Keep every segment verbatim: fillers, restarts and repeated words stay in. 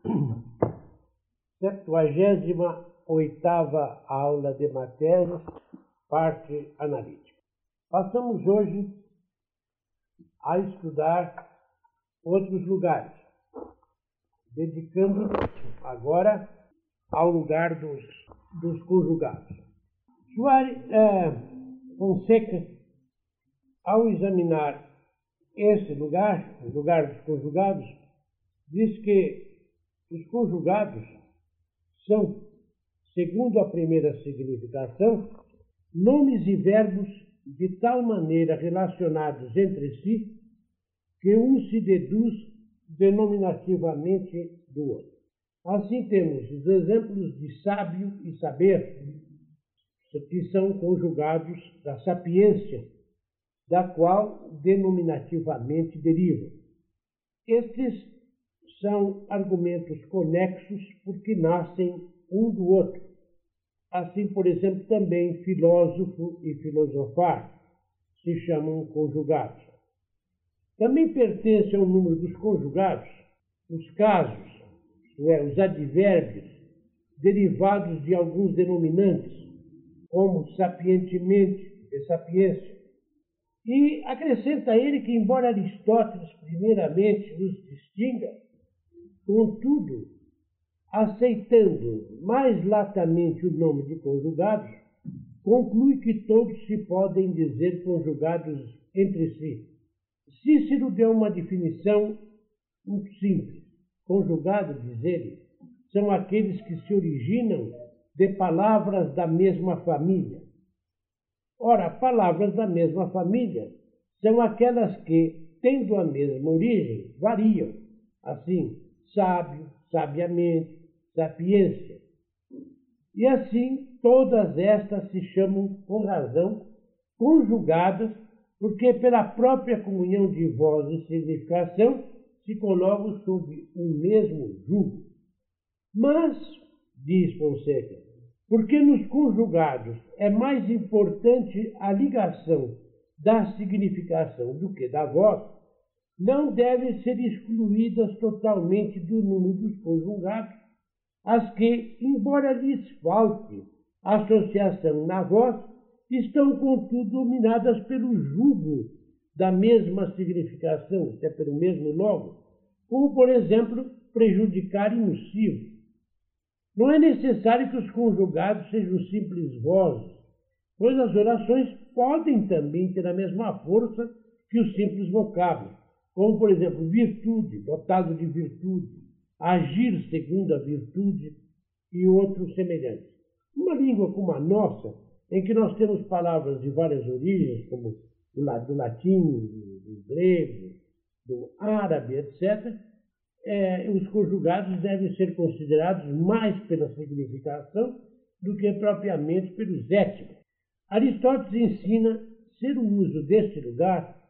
Septuagésima oitava aula de matérias, parte analítica. Passamos hoje a estudar outros lugares, dedicando agora ao lugar dos, dos conjugados. Soares é, Fonseca, ao examinar esse lugar, o lugar dos conjugados, diz que os conjugados são, segundo a primeira significação, nomes e verbos de tal maneira relacionados entre si que um se deduz denominativamente do outro. Assim temos os exemplos de sábio e saber, que são conjugados da sapiência, da qual denominativamente derivam. Estes são argumentos conexos porque nascem um do outro. Assim, por exemplo, também filósofo e filosofar se chamam conjugados. Também pertence ao número dos conjugados os casos, isto é, os advérbios derivados de alguns denominantes, como sapientemente, de sapiência. E acrescenta ele que, embora Aristóteles primeiramente os distinga, contudo, aceitando mais latamente o nome de conjugados, conclui que todos se podem dizer conjugados entre si. Cícero deu uma definição muito simples. Conjugado, diz ele, são aqueles que se originam de palavras da mesma família. Ora, palavras da mesma família são aquelas que, tendo a mesma origem, variam. Assim, sábio, sabiamente, sapiência. E assim, todas estas se chamam, com razão, conjugadas, porque pela própria comunhão de voz e significação se colocam sob o mesmo jugo. Mas, diz Fonseca, porque nos conjugados é mais importante a ligação da significação do que da voz, não devem ser excluídas totalmente do número dos conjugados as que, embora lhes falte associação na voz, estão, contudo, dominadas pelo jugo da mesma significação, isto é, pelo mesmo logo, como, por exemplo, prejudicar e nocivo. Não é necessário que os conjugados sejam simples vozes, pois as orações podem também ter a mesma força que os simples vocábulos, como, por exemplo, virtude, dotado de virtude, agir segundo a virtude e outros semelhantes. Uma língua como a nossa, em que nós temos palavras de várias origens, como do latim, do grego, do árabe, etcétera, é, os conjugados devem ser considerados mais pela significação do que propriamente pelos éticos. Aristóteles ensina ser o uso deste lugar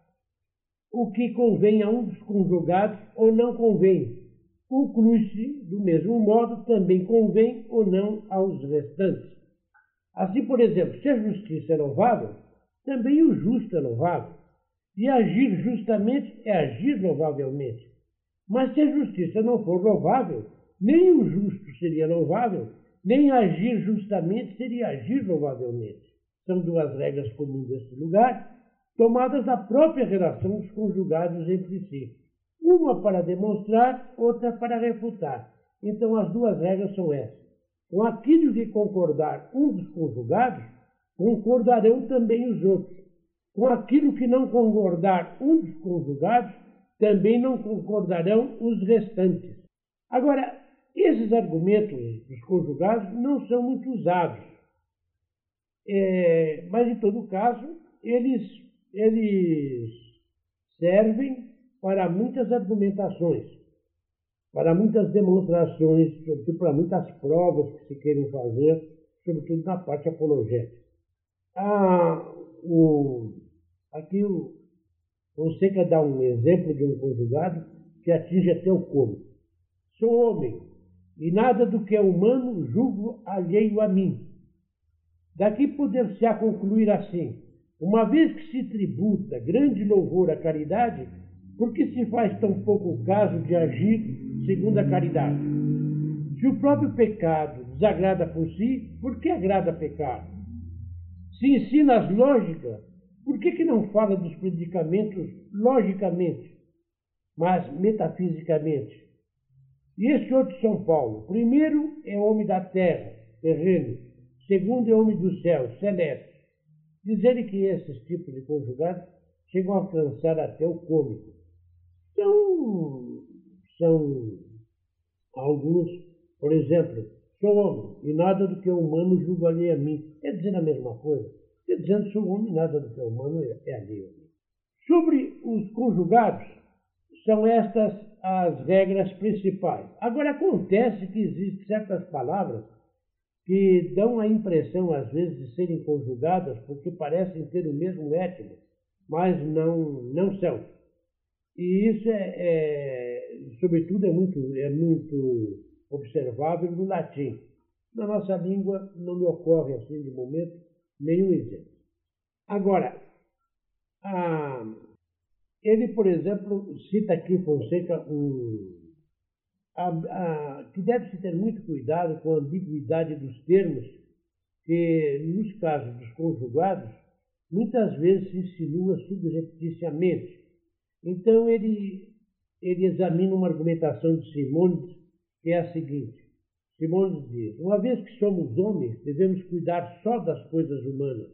o que convém a um dos conjugados ou não convém. Conclui-se, do mesmo modo, também convém ou não aos restantes. Assim, por exemplo, se a justiça é louvável, também o justo é louvável. E agir justamente é agir louvavelmente. Mas se a justiça não for louvável, nem o justo seria louvável, nem agir justamente seria agir louvavelmente. São duas regras comuns deste lugar, tomadas da própria relação dos conjugados entre si. Uma para demonstrar, outra para refutar. Então as duas regras são essas. Com aquilo que concordar um dos conjugados, concordarão também os outros. Com aquilo que não concordar um dos conjugados, também não concordarão os restantes. Agora, esses argumentos dos conjugados não são muito usados. É, mas, em todo caso, eles, eles servem para muitas argumentações, para muitas demonstrações, sobretudo para muitas provas que se querem fazer, sobretudo na parte apologética. Ah, o, aqui o Fonseca dá um exemplo de um conjugado que atinge até o como. Sou homem, e nada do que é humano julgo alheio a mim. Daqui poder-se-á concluir assim: uma vez que se tributa grande louvor à caridade, por que se faz tão pouco caso de agir segundo a caridade? Se o próprio pecado desagrada por si, por que agrada pecar? Se ensina as lógicas, por que, que não fala dos predicamentos logicamente, mas metafisicamente? E esse outro São Paulo, primeiro é homem da terra, terreno, segundo é homem do céu, celeste. Dizerem que esses tipos de conjugados chegam a alcançar até o cômico. São, são alguns, por exemplo, sou homem e nada do que é humano julgo alheio a mim. Quer dizer a mesma coisa. Quer dizendo sou homem e nada do que é humano é alheio a mim. Sobre os conjugados, são estas as regras principais. Agora, acontece que existem certas palavras que dão a impressão, às vezes, de serem conjugadas porque parecem ter o mesmo étimo, mas não, não são. E isso, é, é, sobretudo, é muito, é muito observável no latim. Na nossa língua não me ocorre, assim, de momento, nenhum exemplo. Agora, a, ele, por exemplo, cita aqui, Fonseca, um, a, a, que deve-se ter muito cuidado com a ambiguidade dos termos, que, nos casos dos conjugados, muitas vezes se insinua subrepticiamente. Então, ele, ele examina uma argumentação de Simônides, que é a seguinte. Simônides diz, uma vez que somos homens, devemos cuidar só das coisas humanas.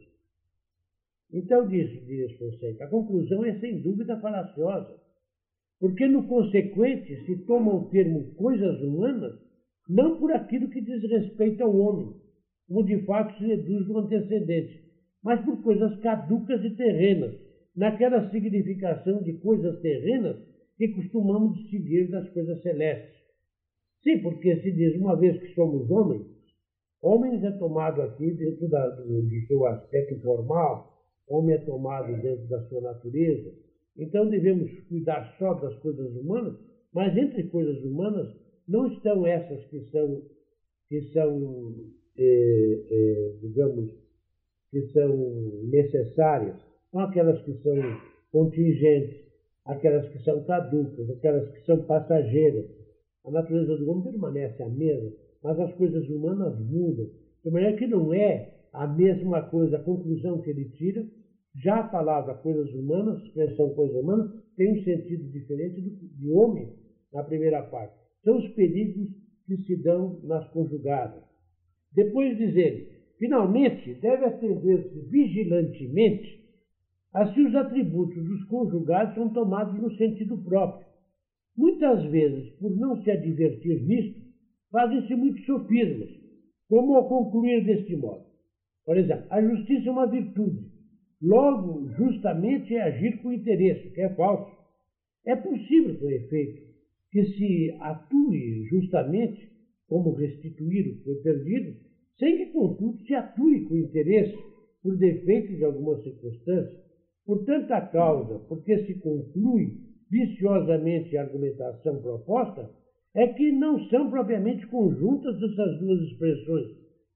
Então, diz, diz Fonseca, a conclusão é sem dúvida falaciosa, porque no consequente se toma o termo coisas humanas não por aquilo que diz respeito ao homem, como de fato se deduz do antecedente, mas por coisas caducas e terrenas, naquela significação de coisas terrenas que costumamos distinguir das coisas celestes. Sim, porque se diz, uma vez que somos homens, homens é tomado aqui dentro da, do, do seu aspecto formal, homem é tomado dentro da sua natureza, então devemos cuidar só das coisas humanas, mas entre coisas humanas não estão essas que são, que são é, é, digamos, que são necessárias, são aquelas que são contingentes, aquelas que são caducas, aquelas que são passageiras. A natureza do homem permanece a mesma, mas as coisas humanas mudam. De maneira que não é a mesma coisa, a conclusão que ele tira. Já a palavra coisas humanas, expressão coisa humana, tem um sentido diferente do de homem na primeira parte. São os perigos que se dão nas conjugadas. Depois diz ele, finalmente, deve atender-se vigilantemente a se os atributos dos conjugados são tomados no sentido próprio. Muitas vezes, por não se advertir nisto, fazem-se muitos sofismas, como ao concluir deste modo. Por exemplo, a justiça é uma virtude. Logo, justamente é agir com interesse, que é falso. É possível, com efeito, que se atue justamente como restituir o que foi perdido, sem que, contudo, se atue com interesse por defeito de alguma circunstância. Por tanta causa, porque se conclui viciosamente a argumentação proposta, é que não são propriamente conjuntas essas duas expressões,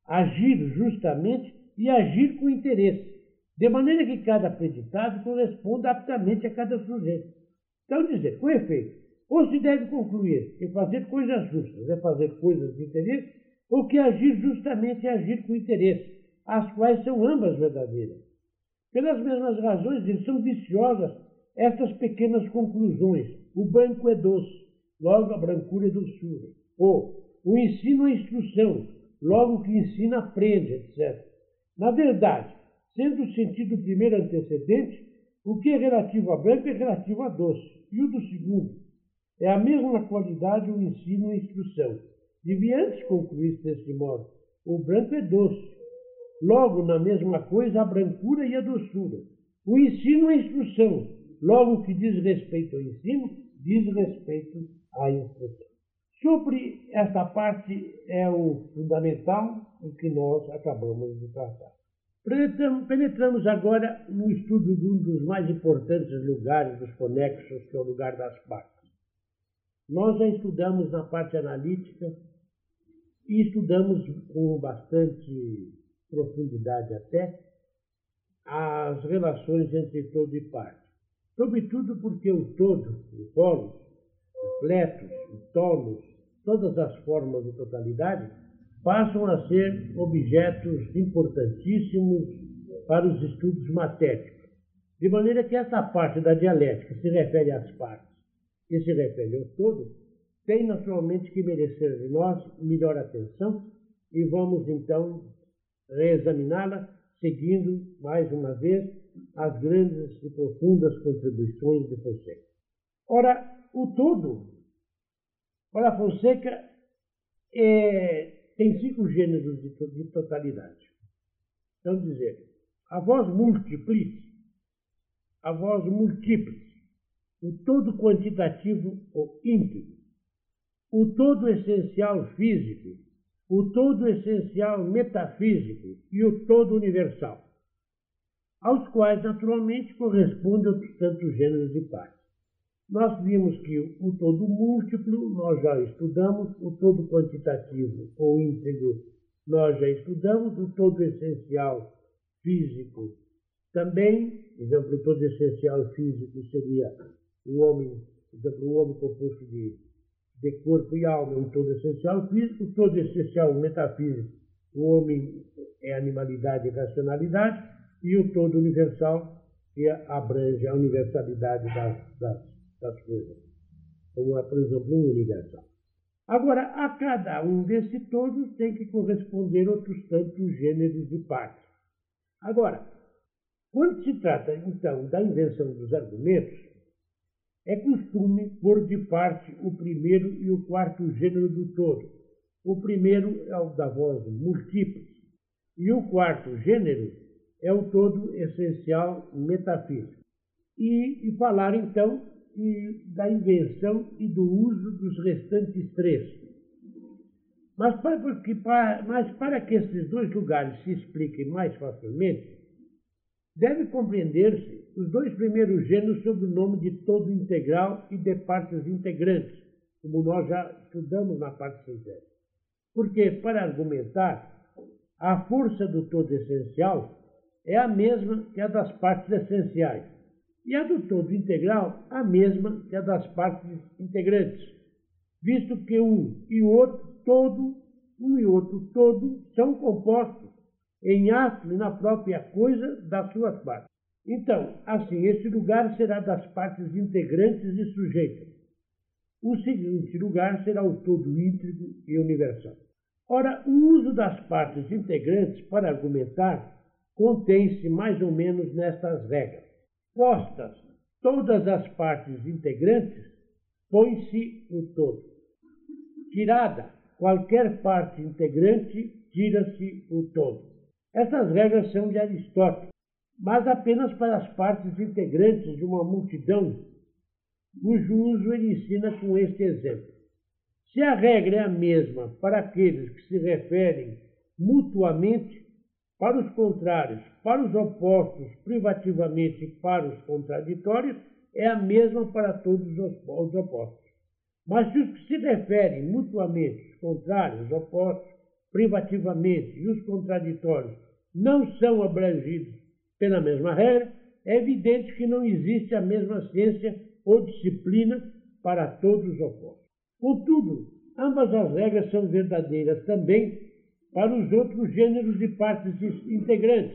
agir justamente e agir com interesse, de maneira que cada predicado corresponda aptamente a cada sujeito. Então, dizer, com efeito, ou se deve concluir que fazer coisas justas é fazer coisas de interesse, ou que agir justamente é agir com interesse, as quais são ambas verdadeiras. Pelas mesmas razões, são viciosas estas pequenas conclusões. O branco é doce, logo a brancura é doçura. Ou o ensino é instrução, logo o que ensina aprende, etcétera. Na verdade, sendo o sentido primeiro antecedente, o que é relativo a branco é relativo a doce, e o do segundo. É a mesma qualidade o ensino e a instrução. Devia antes concluir desse modo. O branco é doce. Logo, na mesma coisa, a brancura e a doçura. O ensino é a instrução. Logo, o que diz respeito ao ensino, diz respeito à instrução. Sobre esta parte é o fundamental, o que nós acabamos de tratar. Penetramos agora no estudo de um dos mais importantes lugares dos conexos, que é o lugar das partes. Nós já estudamos na parte analítica e estudamos com bastante profundidade até as relações entre todo e parte. Sobretudo porque o todo, o polos, o pletos, o tolos, todas as formas de totalidade, passam a ser objetos importantíssimos para os estudos matéricos. De maneira que essa parte da dialética se refere às partes e se refere ao todo, tem naturalmente que merecer de nós melhor atenção e vamos então reexaminá-la, seguindo mais uma vez as grandes e profundas contribuições de Fonseca. Ora, o todo, para Fonseca, é, tem cinco gêneros de, de totalidade. Então, dizer, a voz múltiplice, a voz múltiplice, o todo quantitativo ou íntegro, o todo essencial físico, o todo essencial metafísico e o todo universal, aos quais, naturalmente, correspondem outros tantos gêneros de partes. Nós vimos que o todo múltiplo nós já estudamos, o todo quantitativo ou íntegro nós já estudamos, o todo essencial físico também, por exemplo, o todo essencial físico seria o homem, por exemplo, o homem composto de, de corpo e alma, um todo essencial físico, o todo essencial metafísico, o homem é animalidade e racionalidade, e o todo universal, que abrange a universalidade das, das, das coisas, como é, por exemplo, um universal. Agora, a cada um desses todos tem que corresponder outros tantos gêneros de partes. Agora, quando se trata, então, da invenção dos argumentos, é costume pôr de parte o primeiro e o quarto gênero do todo. O primeiro é o da voz múltipla, e o quarto gênero é o todo essencial metafísico. E, e falar, então, e, da invenção e do uso dos restantes três. Mas para, porque, para, mas para que esses dois lugares se expliquem mais facilmente, deve compreender-se os dois primeiros gêneros sob o nome de todo integral e de partes integrantes, como nós já estudamos na parte sintética. Porque, para argumentar, a força do todo essencial é a mesma que a das partes essenciais, e a do todo integral a mesma que a das partes integrantes, visto que um e o outro todo, um e outro todo, são compostos em ato e na própria coisa das suas partes. Então, assim, esse lugar será das partes integrantes e sujeitas. O seguinte lugar será o todo íntegro e universal. Ora, o uso das partes integrantes para argumentar contém-se mais ou menos nestas regras. Postas todas as partes integrantes, põe-se o todo. Tirada qualquer parte integrante, tira-se o todo. Essas regras são de Aristóteles, mas apenas para as partes integrantes de uma multidão, cujo uso ele ensina com este exemplo. Se a regra é a mesma para aqueles que se referem mutuamente, para os contrários, para os opostos, privativamente e para os contraditórios, é a mesma para todos os opostos. Mas se os que se referem mutuamente, os contrários, os opostos, privativamente e os contraditórios não são abrangidos pela mesma regra, é evidente que não existe a mesma ciência ou disciplina para todos os opostos. Contudo, ambas as regras são verdadeiras também para os outros gêneros de partes integrantes,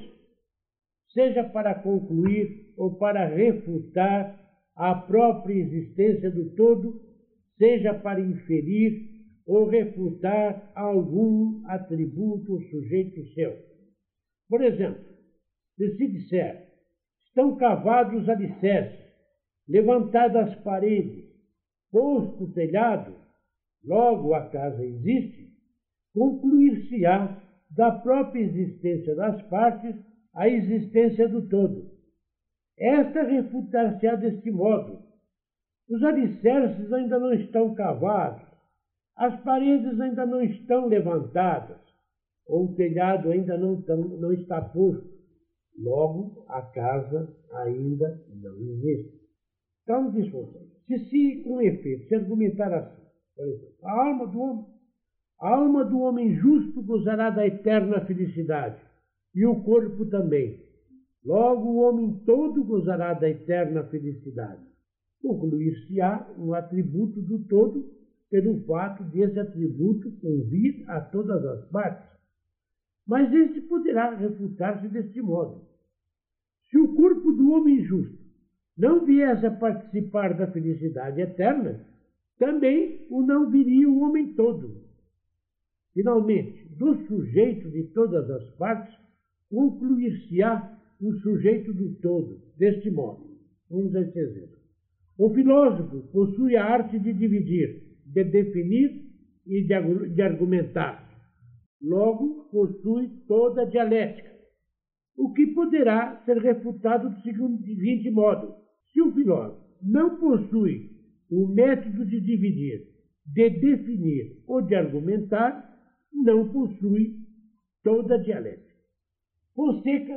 seja para concluir ou para refutar a própria existência do todo, seja para inferir ou refutar algum atributo ou sujeito seu. Por exemplo, se se disser, estão cavados os alicerces, levantadas as paredes, posto o telhado, logo a casa existe, concluir-se-á da própria existência das partes a existência do todo. Esta refutar-se-á deste modo. Os alicerces ainda não estão cavados, as paredes ainda não estão levantadas, ou o telhado ainda não, não está posto. Logo, a casa ainda não existe. Então, diz você, se se, com efeito, se argumentar assim, por exemplo, a alma do homem, a alma do homem justo gozará da eterna felicidade, e o corpo também. Logo, o homem todo gozará da eterna felicidade. Concluir-se-á um atributo do todo, pelo fato de esse atributo convir a todas as partes. Mas esse poderá refutar-se deste modo. Se o corpo do homem justo não viesse a participar da felicidade eterna, também o não viria o homem todo. Finalmente, do sujeito de todas as partes, concluir-se-á o sujeito do todo, deste modo. Vamos dar esse exemplo. O filósofo possui a arte de dividir, de definir e de argumentar. Logo, possui toda a dialética, o que poderá ser refutado do seguinte modo. Se o filósofo não possui o método de dividir, de definir ou de argumentar, não possui toda a dialética. Fonseca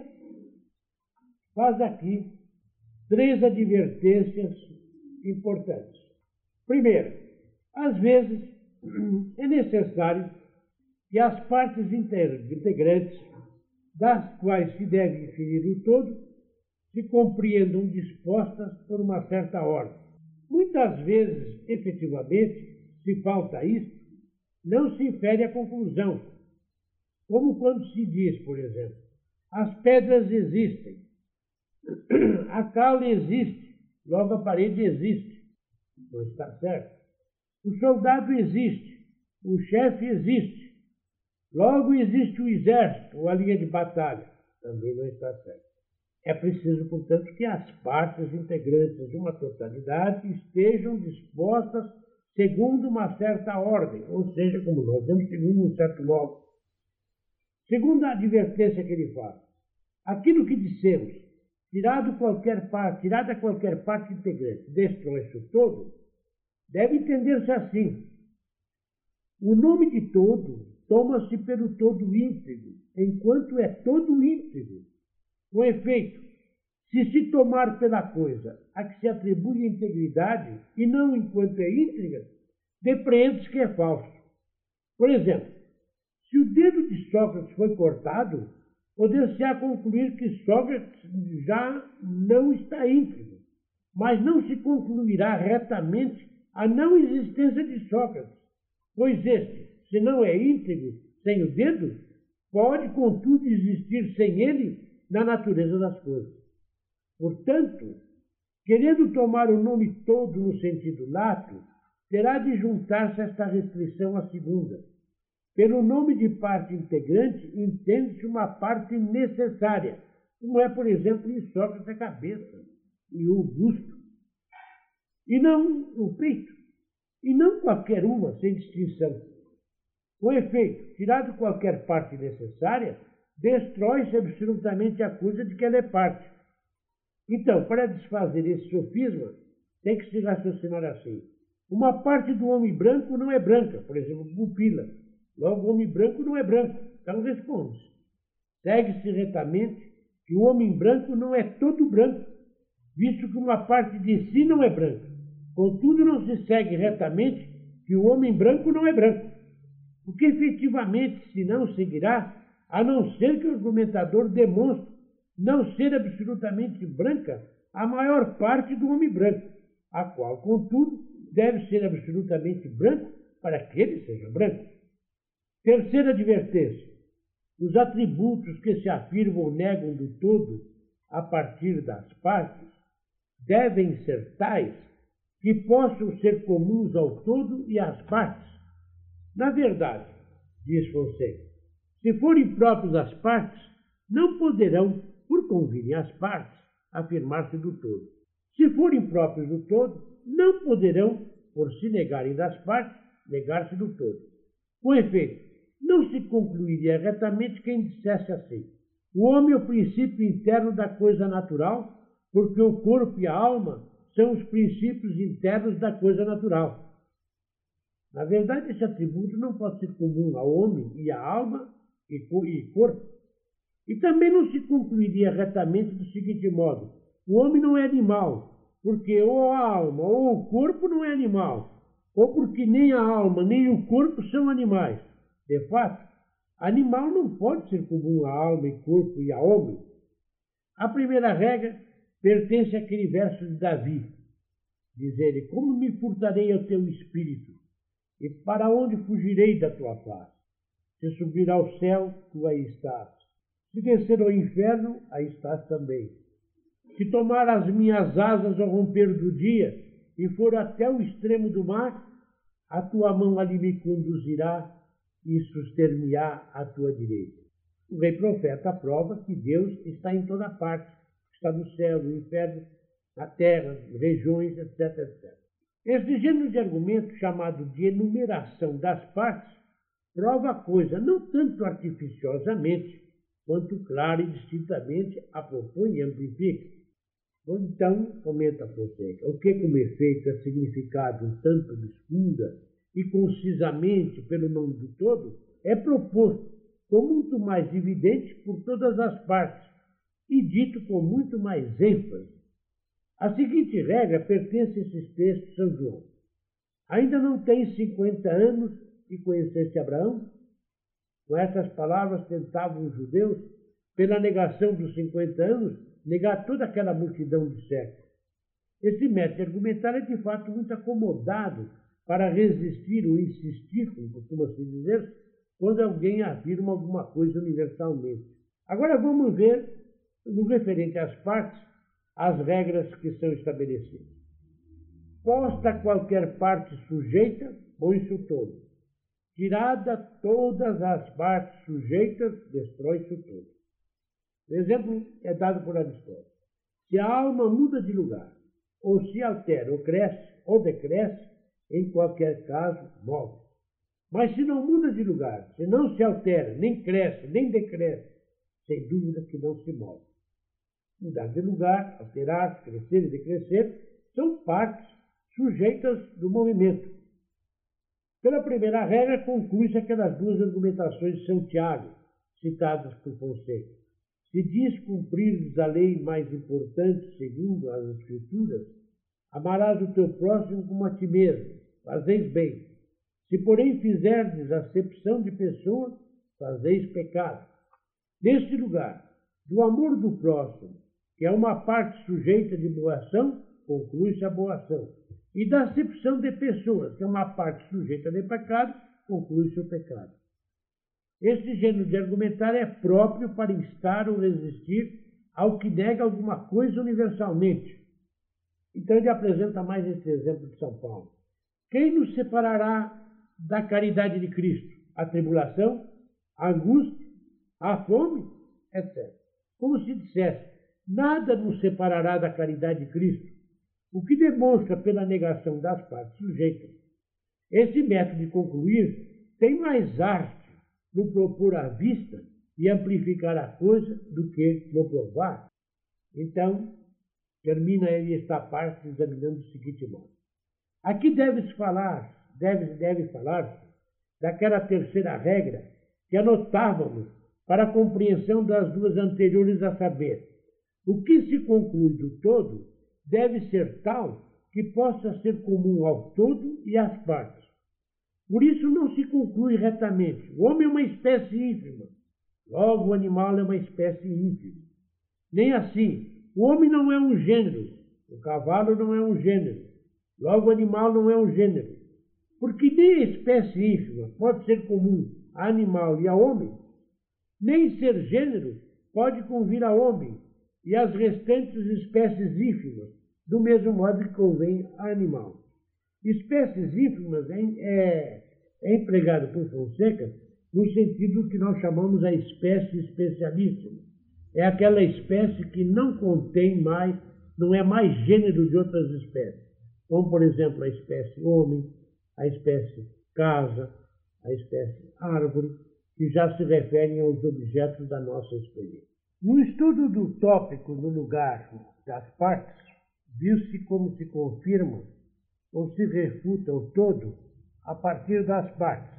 faz aqui três advertências importantes. Primeiro, às vezes é necessário que as partes integrantes, das quais se deve inferir o todo, se compreendam dispostas por uma certa ordem. Muitas vezes, efetivamente, se falta isto, não se infere a conclusão, como quando se diz, por exemplo, as pedras existem, a cal existe, logo a parede existe. Não está certo. O soldado existe, o chefe existe, logo existe o exército ou a linha de batalha. Também não está certo. É preciso, portanto, que as partes integrantes de uma totalidade estejam dispostas segundo uma certa ordem, ou seja, como nós vemos, segundo um certo modo. Segunda advertência que ele faz, aquilo que dissemos, tirado qualquer parte, tirada qualquer parte integrante, destrói-se o todo, deve entender-se assim. O nome de todo toma-se pelo todo íntegro, enquanto é todo íntegro. Com efeito, se se tomar pela coisa a que se atribui a integridade e não enquanto é íntegra, depreende-se que é falso. Por exemplo, se o dedo de Sócrates foi cortado, poder-se-á concluir que Sócrates já não está íntegro, mas não se concluirá retamente a não existência de Sócrates, pois este, se não é íntegro sem o dedo, pode, contudo, existir sem ele na natureza das coisas. Portanto, querendo tomar o nome todo no sentido lato, terá de juntar-se esta restrição à segunda. Pelo nome de parte integrante, entende-se uma parte necessária, como é, por exemplo, em Sócrates a cabeça e o busto, e não o peito, e não qualquer uma, sem distinção. Com efeito, tirado qualquer parte necessária, destrói-se absolutamente a coisa de que ela é parte. Então, para desfazer esse sofisma, tem que se raciocinar assim. Uma parte do homem branco não é branca, por exemplo, pupila. Logo, o homem branco não é branco. Então, responde-se. Segue-se retamente que o homem branco não é todo branco, visto que uma parte de si não é branca. Contudo, não se segue retamente que o homem branco não é branco, porque efetivamente se não seguirá, a não ser que o argumentador demonstre não ser absolutamente branca a maior parte do homem branco, a qual, contudo, deve ser absolutamente branco para que ele seja branco. Terceira advertência. Os atributos que se afirmam ou negam do todo a partir das partes devem ser tais que possam ser comuns ao todo e às partes. Na verdade, diz Fonseca, se forem próprios às partes, não poderão, por convirem às partes, afirmar-se do todo. Se forem próprios do todo, não poderão, por se negarem das partes, negar-se do todo. Com efeito, não se concluiria retamente quem dissesse assim: o homem é o princípio interno da coisa natural, porque o corpo e a alma são os princípios internos da coisa natural. Na verdade, esse atributo não pode ser comum ao homem e à alma e corpo. E também não se concluiria retamente do seguinte modo: o homem não é animal, porque ou a alma ou o corpo não é animal, ou porque nem a alma nem o corpo são animais. De fato, animal não pode ser comum à alma e corpo e a homem. A primeira regra pertence àquele verso de Davi. Diz ele: como me furtarei ao teu espírito? E para onde fugirei da tua face? Se subir ao céu, tu aí estás. Se descer ao inferno, aí estás também. Se tomar as minhas asas ao romper do dia e for até o extremo do mar, a tua mão ali me conduzirá e suster-me-á à tua direita. O rei profeta prova que Deus está em toda parte. Está no céu, no inferno, na terra, regiões, etc, etcétera. Este gênero de argumento, chamado de enumeração das partes, prova a coisa não tanto artificiosamente, quanto clara e distintamente a propõe e amplifica. Ou então, comenta Fonseca, o que como efeito é significado um tanto obscura e concisamente pelo nome do todo, é proposto com muito mais evidente por todas as partes e dito com muito mais ênfase. A seguinte regra pertence a esses textos de São João. Ainda não tens cinquenta anos e conheceste Abraão? Com essas palavras tentavam os judeus, pela negação dos cinquenta anos, negar toda aquela multidão de séculos. Esse método argumentar é de fato muito acomodado para resistir ou insistir, como costuma-se dizer, quando alguém afirma alguma coisa universalmente. Agora vamos ver, no referente às partes, as regras que são estabelecidas. Posta qualquer parte sujeita, põe-se o todo. Tirada todas as partes sujeitas, destrói-se o todo. O exemplo é dado por Aristóteles. Se a alma muda de lugar, ou se altera, ou cresce, ou decresce, em qualquer caso, morre. Mas se não muda de lugar, se não se altera, nem cresce, nem decresce, sem dúvida que não se move. Mudar de lugar, alterar, crescer e decrescer, são partes sujeitas do movimento. Pela primeira regra, conclui-se aquelas duas argumentações de São Tiago, citadas por Fonseca. Se diz cumprires a lei mais importante, segundo as Escrituras, amarás o teu próximo como a ti mesmo, fazeis bem. Se, porém, fizerdes acepção de pessoa, fazeis pecado. Neste lugar, do amor do próximo, que é uma parte sujeita de boa ação, conclui-se a boa ação. E da acepção de pessoas, que é uma parte sujeita de pecado, conclui-se o pecado. Este gênero de argumentar é próprio para instar ou resistir ao que nega alguma coisa universalmente. Então ele apresenta mais esse exemplo de São Paulo. Quem nos separará da caridade de Cristo? A tribulação, a angústia, a fome, etcétera. Como se dissesse, nada nos separará da caridade de Cristo, o que demonstra pela negação das partes sujeitas. Esse método de concluir tem mais arte no propor à vista e amplificar a coisa do que no provar. Então, termina ele esta parte examinando o seguinte modo. Aqui deve-se falar, deve, deve falar-se daquela terceira regra que anotávamos para a compreensão das duas anteriores, a saber, o que se conclui do todo deve ser tal que possa ser comum ao todo e às partes. Por isso não se conclui retamente. O homem é uma espécie ínfima, logo o animal é uma espécie ínfima. Nem assim, o homem não é um gênero, o cavalo não é um gênero, logo o animal não é um gênero. Porque nem a espécie ínfima pode ser comum a animal e a homem, nem ser gênero pode convir a homem e as restantes espécies ínfimas, do mesmo modo que convém a animal. Espécies ínfimas é, é, é empregado por Fonseca no sentido que nós chamamos a espécie especialíssima. É aquela espécie que não contém mais, não é mais gênero de outras espécies. Como, por exemplo, a espécie homem, a espécie casa, a espécie árvore, que já se referem aos objetos da nossa experiência. No estudo do tópico no lugar das partes, viu-se como se confirma ou se refuta o todo a partir das partes.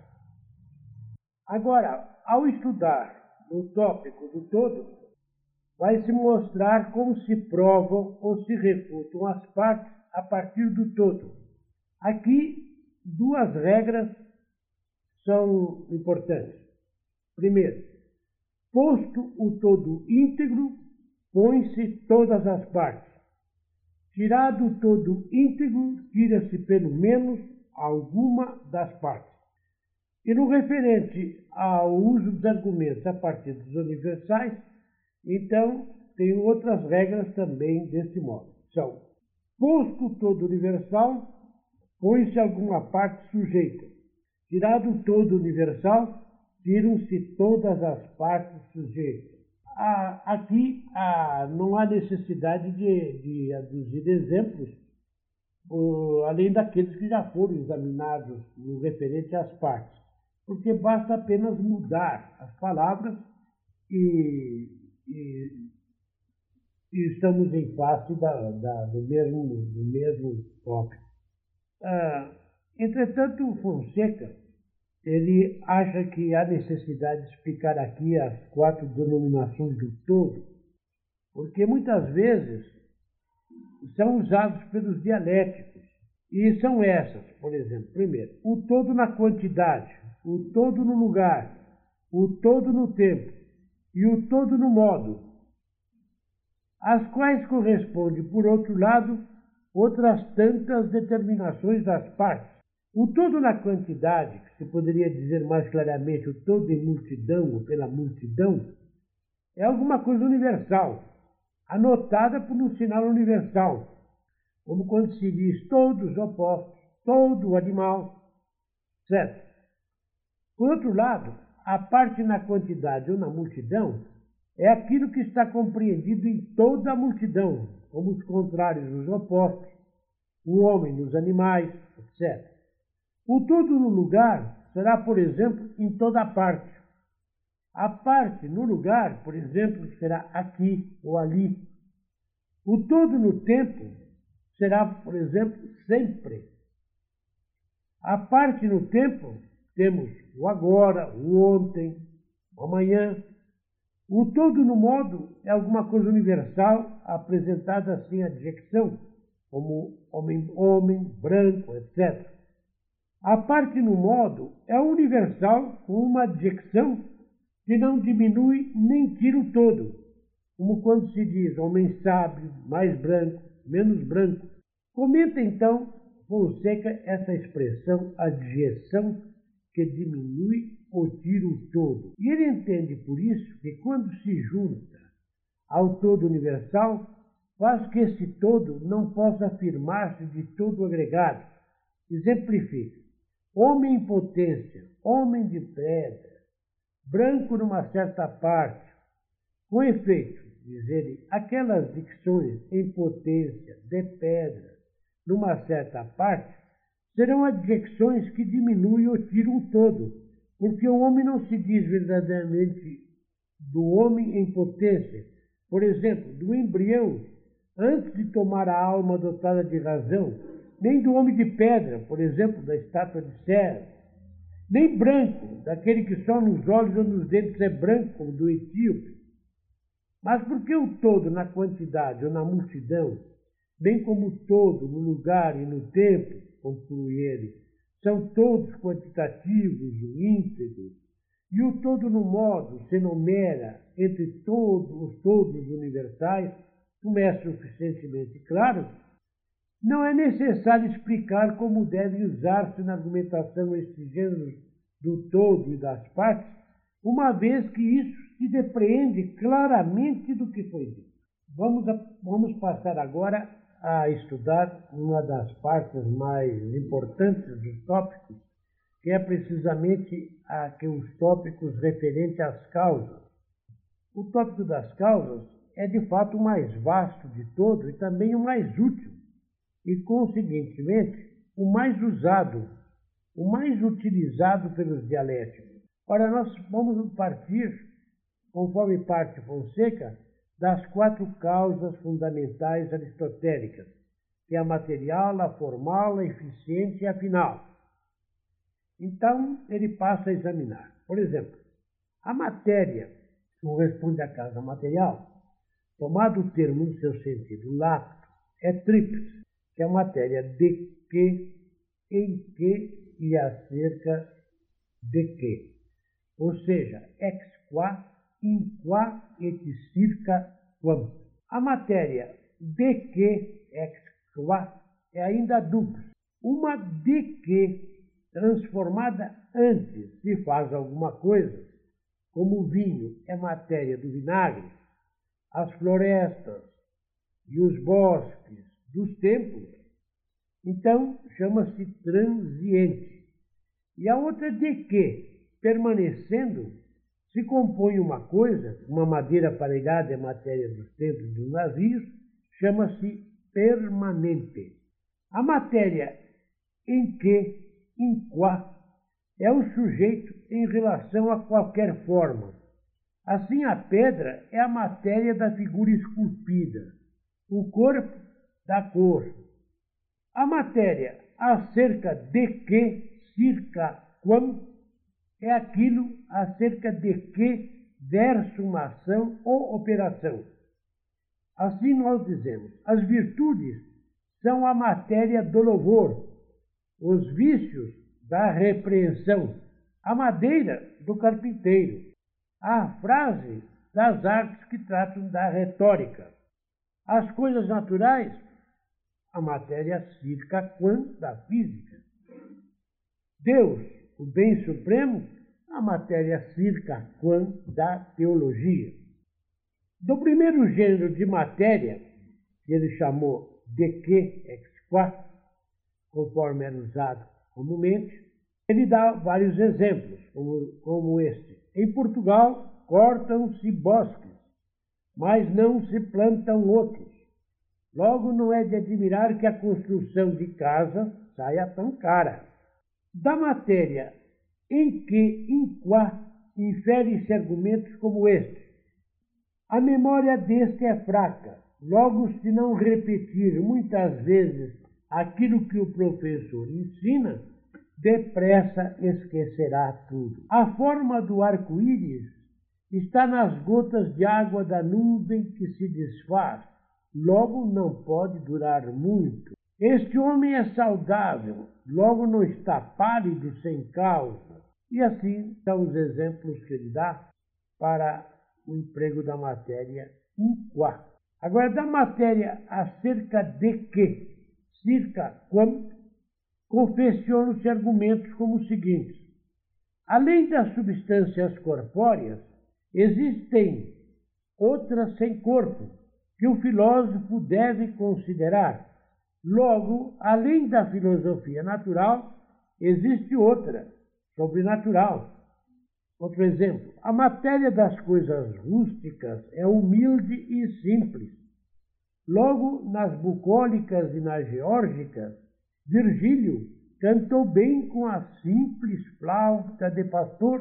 Agora, ao estudar o tópico do todo, vai se mostrar como se provam ou se refutam as partes a partir do todo. Aqui, duas regras são importantes. Primeiro, posto o todo íntegro, põe-se todas as partes. Tirado o todo íntegro, tira-se pelo menos alguma das partes. E no referente ao uso dos argumentos a partir dos universais, então, tem outras regras também desse modo. São, posto o todo universal, põe-se alguma parte sujeita. Tirado o todo universal, tiram-se todas as partes sujeitas. Ah, aqui ah, não há necessidade de, de aduzir exemplos, uh, além daqueles que já foram examinados no referente às partes, porque basta apenas mudar as palavras e, e, e estamos em face da, da, do, mesmo, do mesmo tópico. Ah, entretanto, Fonseca, ele acha que há necessidade de explicar aqui as quatro denominações do todo, porque muitas vezes são usados pelos dialéticos. E são essas, por exemplo, primeiro, o todo na quantidade, o todo no lugar, o todo no tempo e o todo no modo, às quais correspondem, por outro lado, outras tantas determinações das partes. O todo na quantidade, que se poderia dizer mais claramente o todo em multidão ou pela multidão, é alguma coisa universal, anotada por um sinal universal, como quando se diz todos opostos, todo animal, certo? Por outro lado, a parte na quantidade ou na multidão é aquilo que está compreendido em toda a multidão, como os contrários nos opostos, o homem nos animais, etcétera. O todo no lugar será, por exemplo, em toda a parte. A parte no lugar, por exemplo, será aqui ou ali. O todo no tempo será, por exemplo, sempre. A parte no tempo temos o agora, o ontem, o amanhã. O todo no modo é alguma coisa universal apresentada sem adjecção, como homem, homem, branco, etcétera. A parte no modo é universal com uma adjecção que não diminui nem tira o todo, como quando se diz homem sábio, mais branco, menos branco. Comenta então Fonseca essa expressão adjeção que diminui ou tira o todo. E ele entende por isso que quando se junta ao todo universal, faz que esse todo não possa afirmar-se de todo agregado. Exemplifica. Homem em potência, homem de pedra, branco numa certa parte. Com efeito, diz ele, aquelas dicções em potência, de pedra, numa certa parte, serão adjecções que diminuem ou tiram o todo, porque o homem não se diz verdadeiramente do homem em potência, por exemplo, do embrião, antes de tomar a alma dotada de razão, nem do homem de pedra, por exemplo, da estátua de Cera, nem branco, daquele que só nos olhos ou nos dentes é branco, como do etíope. Mas porque o todo na quantidade ou na multidão, bem como o todo no lugar e no tempo, conclui ele, são todos quantitativos, o íntegro, e o todo no modo se enumera entre todos os todos universais, como é suficientemente claro, não é necessário explicar como deve usar-se na argumentação estes gêneros do todo e das partes, uma vez que isso se depreende claramente do que foi dito. Vamos, a, vamos passar agora a estudar uma das partes mais importantes dos tópicos, que é precisamente a que os tópicos referentes às causas. O tópico das causas é de fato o mais vasto de todos e também o mais útil, e, conseguintemente, o mais usado, o mais utilizado pelos dialéticos. Ora, nós vamos partir, conforme parte Fonseca, das quatro causas fundamentais aristotélicas, que é a material, a formal, a eficiente e a final. Então, ele passa a examinar. Por exemplo, a matéria corresponde à causa material, tomado o termo no seu sentido lato, é tríplice, que é a matéria de que, em que e acerca de que. Ou seja, ex qua, in qua et circa quam. A matéria de que, ex qua, é ainda dupla. uma de que, transformada antes, se faz alguma coisa, como o vinho é matéria do vinagre, as florestas e os bosques dos templos, então chama-se transiente. E a outra de que, permanecendo, se compõe uma coisa, uma madeira aparelhada é matéria dos templos dos navios, chama-se permanente. A matéria em que, em qua, é o sujeito em relação a qualquer forma. Assim, a pedra é a matéria da figura esculpida, o corpo da cor. A matéria acerca de que, circa quam, é aquilo acerca de que versa uma ação ou operação. Assim nós dizemos, as virtudes são a matéria do louvor, os vícios da repreensão, a madeira do carpinteiro, a frase das artes que tratam da retórica, as coisas naturais, a matéria circa quam da física. Deus, o bem supremo, a matéria circa quam da teologia. Do primeiro gênero de matéria, que ele chamou de que ex qua, conforme era usado comumente, ele dá vários exemplos, como, como este. Em Portugal, cortam-se bosques, mas não se plantam outros. Logo, não é de admirar que a construção de casa saia tão cara. Da matéria em que, em qua, infere-se argumentos como este. A memória deste é fraca. Logo, se não repetir muitas vezes aquilo que o professor ensina, depressa esquecerá tudo. A forma do arco-íris está nas gotas de água da nuvem que se desfaz. Logo, não pode durar muito. Este homem é saudável, logo não está pálido sem causa. E assim são os exemplos que ele dá para o emprego da matéria em qua. Agora, da matéria acerca de que, circa quam, confeccionam-se argumentos como os seguintes. Além das substâncias corpóreas, existem outras sem corpo, que o filósofo deve considerar. Logo, além da filosofia natural, existe outra, sobrenatural. Outro exemplo, a matéria das coisas rústicas é humilde e simples. Logo, nas bucólicas e nas geórgicas, Virgílio cantou bem com a simples flauta de pastor.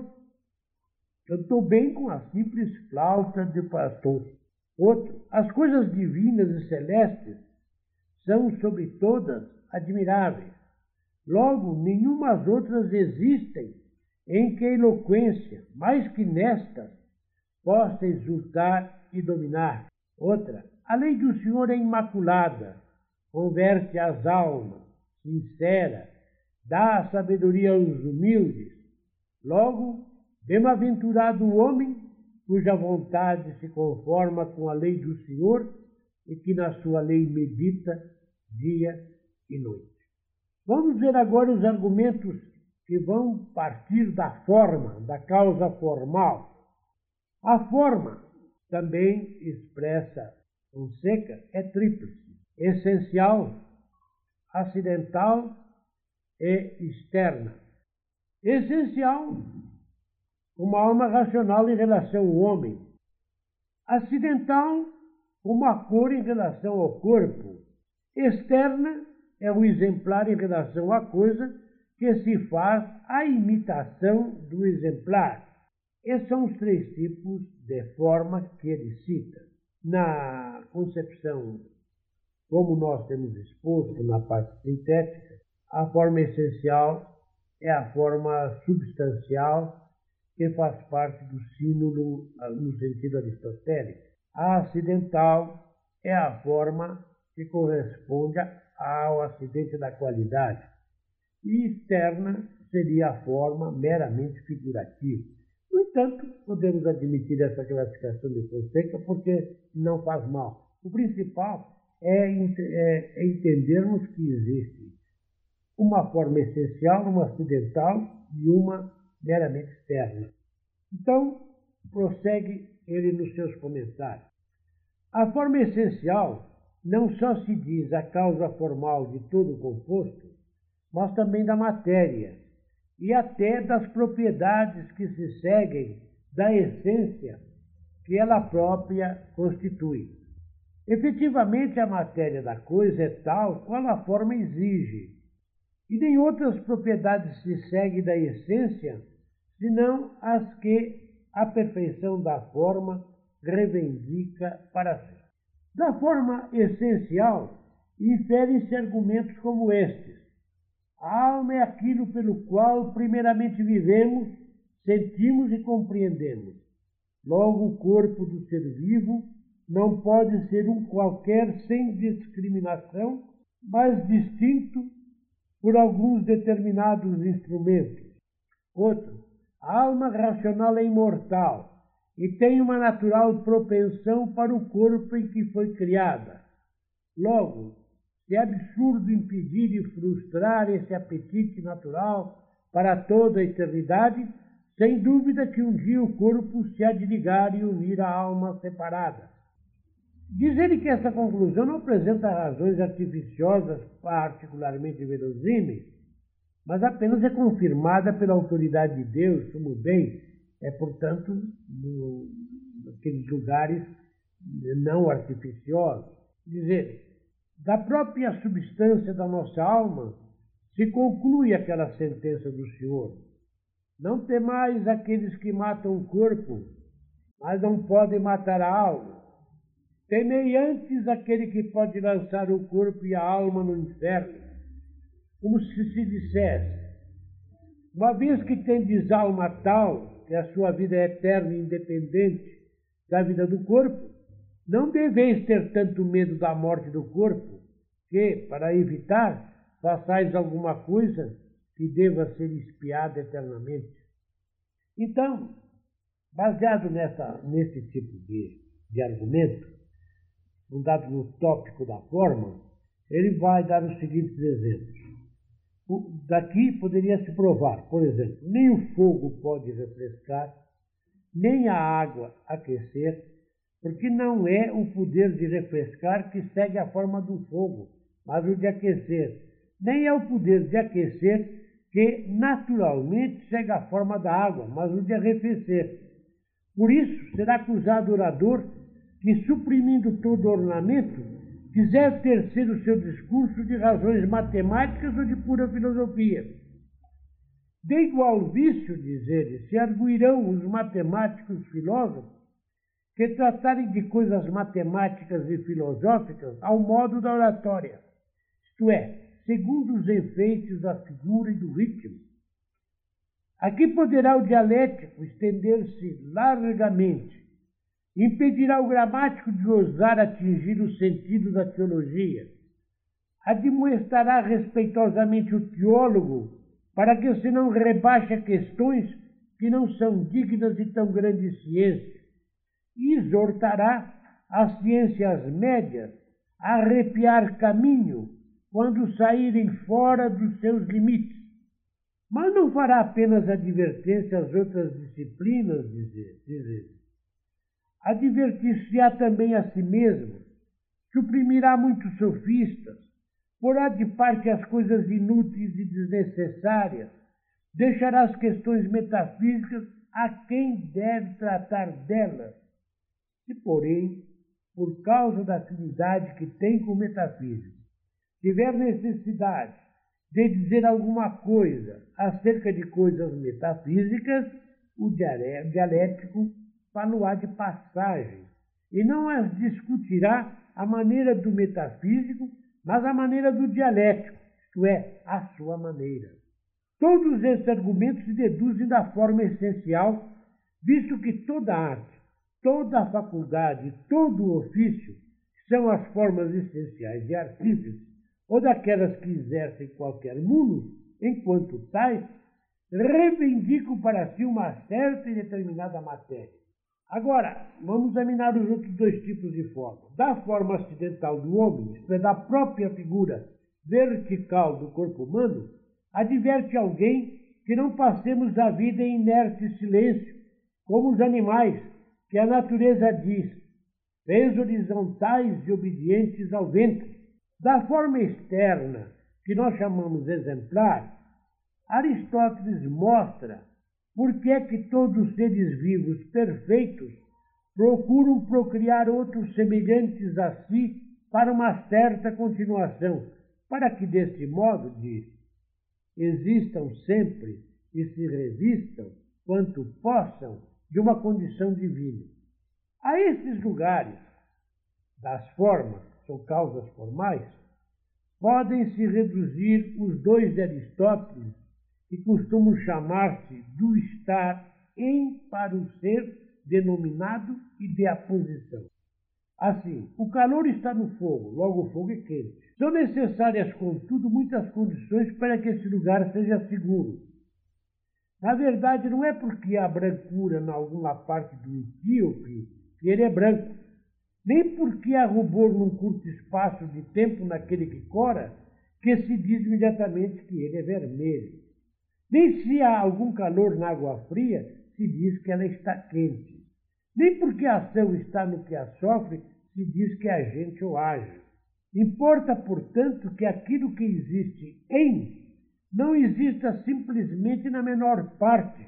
Cantou bem com a simples flauta de pastor. Outro, as coisas divinas e celestes são, sobre todas, admiráveis. Logo, nenhumas outras existem em que a eloquência, mais que nestas, possa exultar e dominar. Outra, a lei do Senhor é imaculada, converte as almas, sincera, dá a sabedoria aos humildes. Logo, bem-aventurado o homem cuja vontade se conforma com a lei do Senhor e que na sua lei medita dia e noite. Vamos ver agora os argumentos que vão partir da forma, da causa formal. A forma, também expressa Fonseca, é tríplice: essencial, acidental e externa. Essencial, uma alma racional em relação ao homem. Acidental, uma cor em relação ao corpo. Externa é o exemplar em relação à coisa que se faz a imitação do exemplar. Esses são os três tipos de forma que ele cita. Na concepção, como nós temos exposto na parte sintética, a forma essencial é a forma substancial que faz parte do símbolo no sentido aristotélico. A acidental é a forma que corresponde ao acidente da qualidade. E externa seria a forma meramente figurativa. No entanto, podemos admitir essa classificação de Fonseca porque não faz mal. O principal é, é, é entendermos que existe uma forma essencial, uma acidental e uma meramente externa. Então, prossegue ele nos seus comentários. A forma essencial não só se diz a causa formal de todo o composto, mas também da matéria e até das propriedades que se seguem da essência que ela própria constitui. Efetivamente, a matéria da coisa é tal qual a forma exige, e nem outras propriedades se seguem da essência, senão as que a perfeição da forma reivindica para si. Da forma essencial, inferem-se argumentos como estes. A alma é aquilo pelo qual primeiramente vivemos, sentimos e compreendemos. Logo, o corpo do ser vivo não pode ser um qualquer sem discriminação, mas distinto por alguns determinados instrumentos. Outro, a alma racional é imortal e tem uma natural propensão para o corpo em que foi criada. Logo, se é absurdo impedir e frustrar esse apetite natural para toda a eternidade, sem dúvida que um dia o corpo se há de ligar e unir à alma separada. Diz ele que essa conclusão não apresenta razões artificiosas particularmente verosímeis, mas apenas é confirmada pela autoridade de Deus como bem, é, portanto, no, naqueles lugares não artificiosos. Diz ele, da própria substância da nossa alma se conclui aquela sentença do Senhor. Não temais aqueles que matam o corpo, mas não podem matar a alma. Temei antes aquele que pode lançar o corpo e a alma no inferno, como se se dissesse, uma vez que tendes alma tal, que a sua vida é eterna e independente da vida do corpo, não deveis ter tanto medo da morte do corpo, que, para evitar, façais alguma coisa que deva ser espiada eternamente. Então, baseado nessa, nesse tipo de, de argumento, fundado no tópico da forma, ele vai dar os seguintes exemplos. Daqui poderia se provar, por exemplo, nem o fogo pode refrescar, nem a água aquecer, porque não é o poder de refrescar que segue a forma do fogo, mas o de aquecer. Nem é o poder de aquecer que naturalmente segue a forma da água, mas o de arrefecer. Por isso, será acusado o orador que, suprimindo todo ornamento, quiser tercer o seu discurso de razões matemáticas ou de pura filosofia. De igual vício, diz ele, se arguirão os matemáticos filósofos que tratarem de coisas matemáticas e filosóficas ao modo da oratória, isto é, segundo os efeitos da figura e do ritmo. Aqui poderá o dialético estender-se largamente, impedirá o gramático de ousar atingir o sentido da teologia, admoestará respeitosamente o teólogo para que se não rebaixe a questões que não são dignas de tão grande ciência, e exortará as ciências médias a arrepiar caminho quando saírem fora dos seus limites. Mas não fará apenas advertência às outras disciplinas, diz ele. Advertir-se-á também a si mesmo, suprimirá muitos sofistas, porá de parte as coisas inúteis e desnecessárias, deixará as questões metafísicas a quem deve tratar delas. Se, porém, por causa da afinidade que tem com o metafísico, tiver necessidade de dizer alguma coisa acerca de coisas metafísicas, o dialético falo-á de passagem, e não as discutirá à maneira do metafísico, mas à maneira do dialético, isto é, à sua maneira. Todos esses argumentos se deduzem da forma essencial, visto que toda arte, toda a faculdade, todo o ofício são as formas essenciais de artífice, ou daquelas que exercem qualquer mundo, enquanto tais, reivindicam para si uma certa e determinada matéria. Agora, vamos examinar os outros dois tipos de forma. Da forma acidental do homem, isto é, da própria figura vertical do corpo humano, adverte alguém que não passemos a vida em inerte silêncio, como os animais, que a natureza diz, pés horizontais e obedientes ao vento. Da forma externa, que nós chamamos exemplar, Aristóteles mostra por que é que todos os seres vivos perfeitos procuram procriar outros semelhantes a si para uma certa continuação, para que, deste modo, diz, existam sempre e se revistam, quanto possam, de uma condição divina. A esses lugares, das formas, são causas formais, podem-se reduzir os dois de Aristóteles, que costumam chamar-se do estar em para o ser denominado e de aposição. Assim, o calor está no fogo, logo o fogo é quente. São necessárias, contudo, muitas condições para que esse lugar seja seguro. Na verdade, não é porque há brancura em alguma parte do etíope que ele é branco, nem porque há rubor num curto espaço de tempo naquele que cora, que se diz imediatamente que ele é vermelho. Nem se há algum calor na água fria, se diz que ela está quente. Nem porque a ação está no que a sofre, se diz que a gente o age. Importa, portanto, que aquilo que existe em não exista simplesmente na menor parte,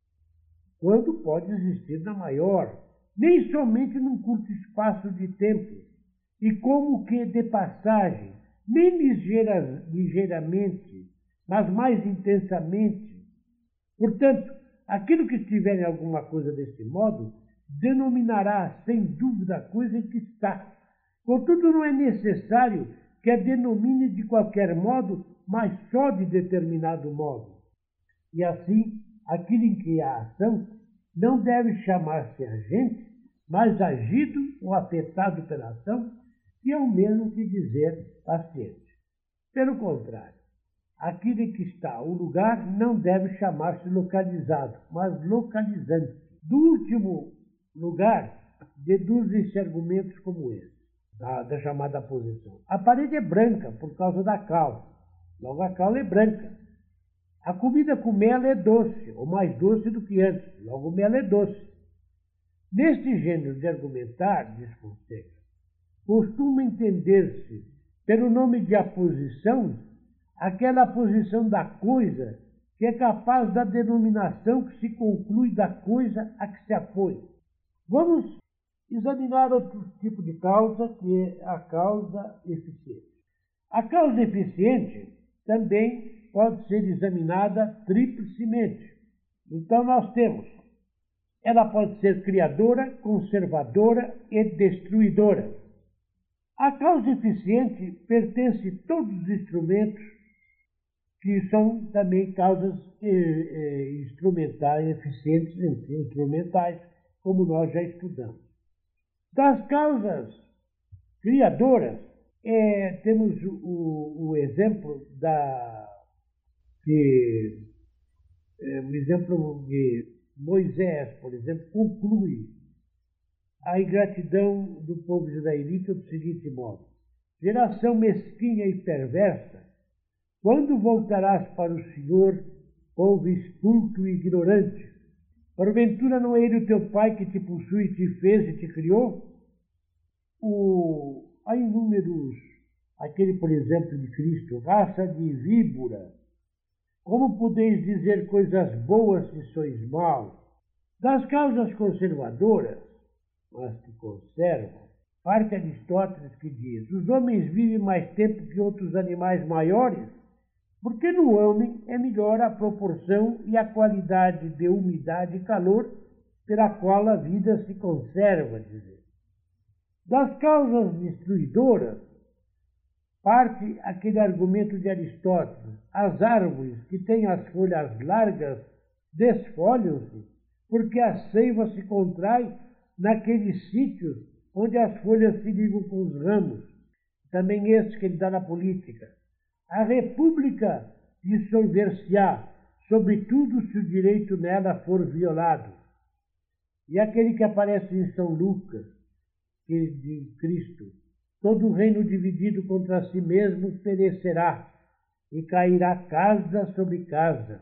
quando pode existir na maior, nem somente num curto espaço de tempo, e como que de passagem, nem ligeira, ligeiramente, mas mais intensamente. Portanto, aquilo que estiver em alguma coisa desse modo, denominará sem dúvida a coisa em que está. Contudo, não é necessário que a denomine de qualquer modo, mas só de determinado modo. E assim, aquilo em que há ação não deve chamar-se agente, mas agido ou afetado pela ação, que é o mesmo que dizer paciente. Pelo contrário, aquilo em que está o lugar não deve chamar-se localizado, mas localizante. Do último lugar, deduzem-se argumentos como esse, da, da chamada posição. A parede é branca por causa da cal, logo a cal é branca. A comida com mel é doce, ou mais doce do que antes, logo o mel é doce. Neste gênero de argumentar, diz Fonseca, costuma entender-se, pelo nome de aposição, aquela posição da coisa que é capaz da denominação que se conclui da coisa a que se apoia. Vamos examinar outro tipo de causa, que é a causa eficiente. A causa eficiente também pode ser examinada triplicemente. Então nós temos, ela pode ser criadora, conservadora e destruidora. A causa eficiente pertence a todos os instrumentos que são também causas eh, eh, instrumentais, eficientes, instrumentais, como nós já estudamos. Das causas criadoras, é, temos o, o exemplo da que é, o exemplo de Moisés, por exemplo, conclui a ingratidão do povo israelita do seguinte modo: geração mesquinha e perversa, quando voltarás para o Senhor, povo estulto e ignorante? Porventura não é ele o teu pai que te possui, te fez e te criou? O, há inúmeros, aquele, por exemplo, de Cristo, raça de víbora, como podeis dizer coisas boas se sois maus? Das causas conservadoras, mas que conservam, parte Aristóteles que diz: os homens vivem mais tempo que outros animais maiores, porque no homem é melhor a proporção e a qualidade de umidade e calor pela qual a vida se conserva, dizer. Das causas destruidoras, parte aquele argumento de Aristóteles: as árvores que têm as folhas largas desfolham-se, porque a seiva se contrai naqueles sítios onde as folhas se ligam com os ramos. Também este que ele dá na política. A república dissolver-se-á, sobretudo se o direito nela for violado. E aquele que aparece em São Lucas, que de Cristo, Todo reino dividido contra si mesmo perecerá, e cairá casa sobre casa.